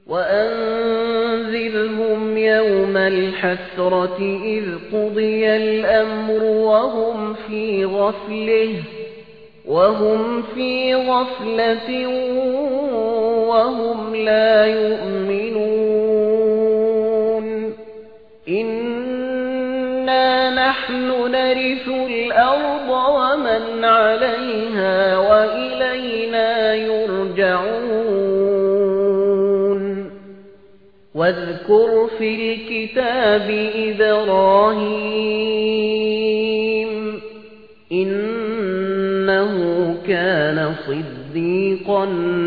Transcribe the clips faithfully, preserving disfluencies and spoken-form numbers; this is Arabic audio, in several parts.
وأنذرهم يوم الحسرة إذ قضي الأمر وهم في غفلة وهم في غفلة وهم لا يؤمنون إنا نحن نرث الأرض ومن عليها وإلينا يرجعون واذكر في الكتاب إبراهيم إنه كان صديقا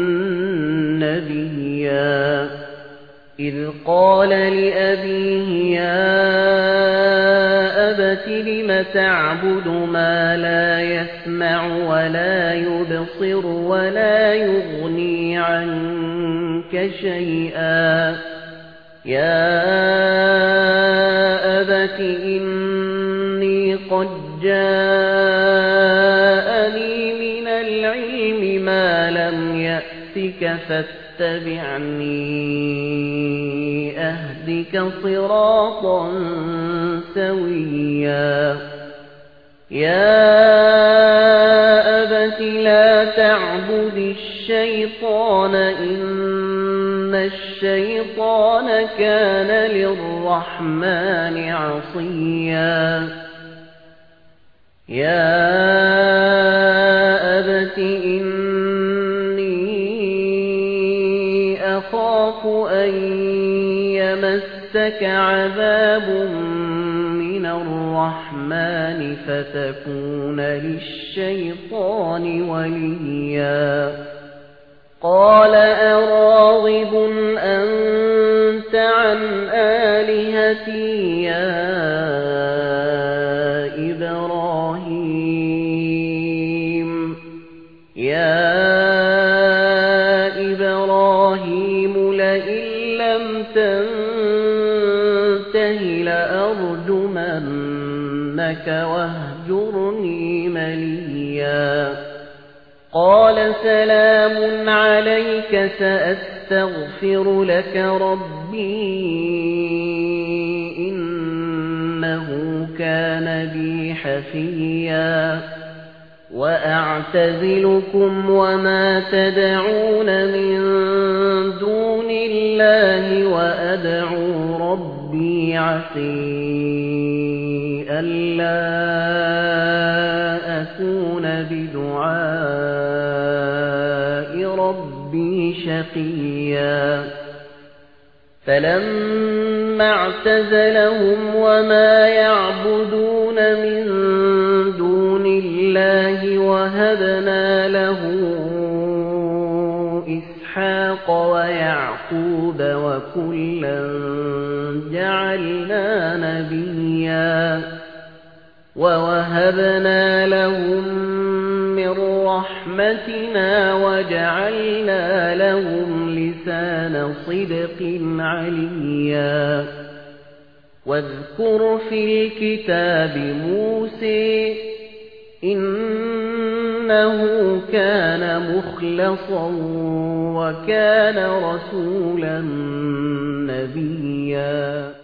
نبيا إذ قال لأبيه يا أبت لم تعبد ما لا يسمع ولا يبصر ولا يغني عنك شيئا يا أبت إني قد جاءني من العلم ما لم يأتك فاتبعني أهدك صراطا سويا يا أبت لا تعبد الشيطان إن الشيطان كان للرحمن عصيا يا أبت إني أخاف أن يمسك عذاب من الرحمن فتكون للشيطان وليا قال أراغب أنت عن آلهتي يا إبراهيم يا إبراهيم لئن لم تنته لأرجمنك واهجرني مليا قال سلام عليك سأستغفر لك ربي إنه كان بي حفيا وأعتزلكم وما تدعون من دون الله وأدعو ربي عسي ألا أكون بدعاء ربي شقيا فلما اعتزلهم وما يعبدون من دون الله وهبنا له إسحاق ويعقوب وكلا جعلنا نبيا ووهبنا لهم من رحمتنا وجعلنا لهم لسان صدق عليا واذكر في الكتاب موسى إنه كان مخلصا وكان رسولا نبيا